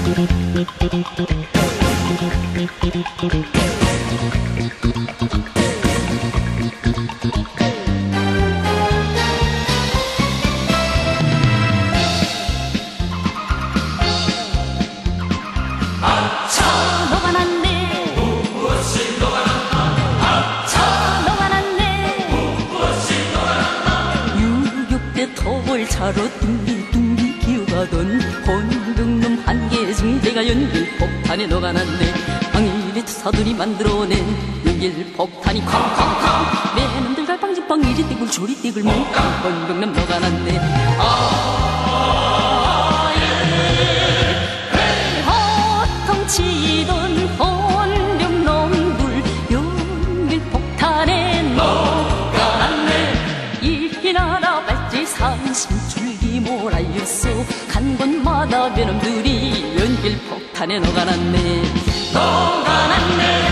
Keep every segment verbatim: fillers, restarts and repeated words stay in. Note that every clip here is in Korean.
차로 둥글둥글 기어가던 혼병놈 한계중 내가 연길 폭탄에 녹아났네. 방일이 투사들이 만들어낸 연길 폭탄이 쾅쾅쾅 내 놈들 갈팡질팡 이리 띠굴 저리 띠굴 몽땅 혼병놈 녹아났네. 아, 예. 호통치던 혼병놈들 연길 폭탄에 녹아났네. 이 나라 발제 삼십줄기 몰아였어. 간 곳마다 외놈들이 연길 폭탄에 녹아났네. 녹아났네.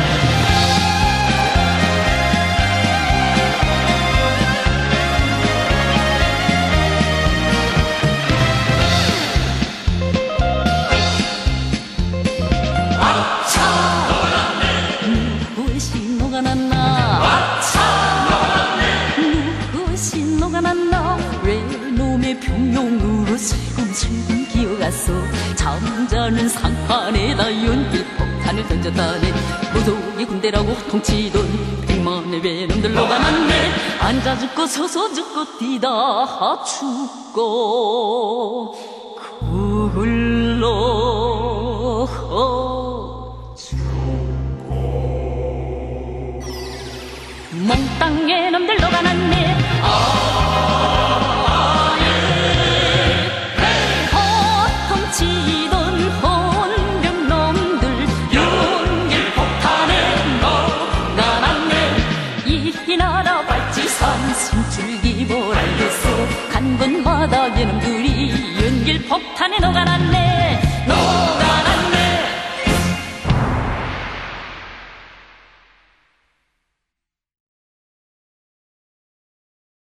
아차 녹아났네. 무엇이 녹아났나. 아차 녹아났네. 무엇이 녹아났나. 외놈의 평용으로 슬금슬금 기어갔어. 잠자는 상판에다 연길 폭탄을 던졌다네. 무속의 군대라고 호통치던 백만의 외놈들 녹아났네. 앉아 죽고 서서 죽고 뛰다 죽고 굴러 죽고 몽땅의 놈들 녹아났네. 아, 예. 호통치던 혼병놈들 연길 폭탄에 녹아났네. 이 나라 발지산 숨줄기 뭘 알겠어. 간 곳마다 얘놈들이 연길 폭탄에 녹아났네.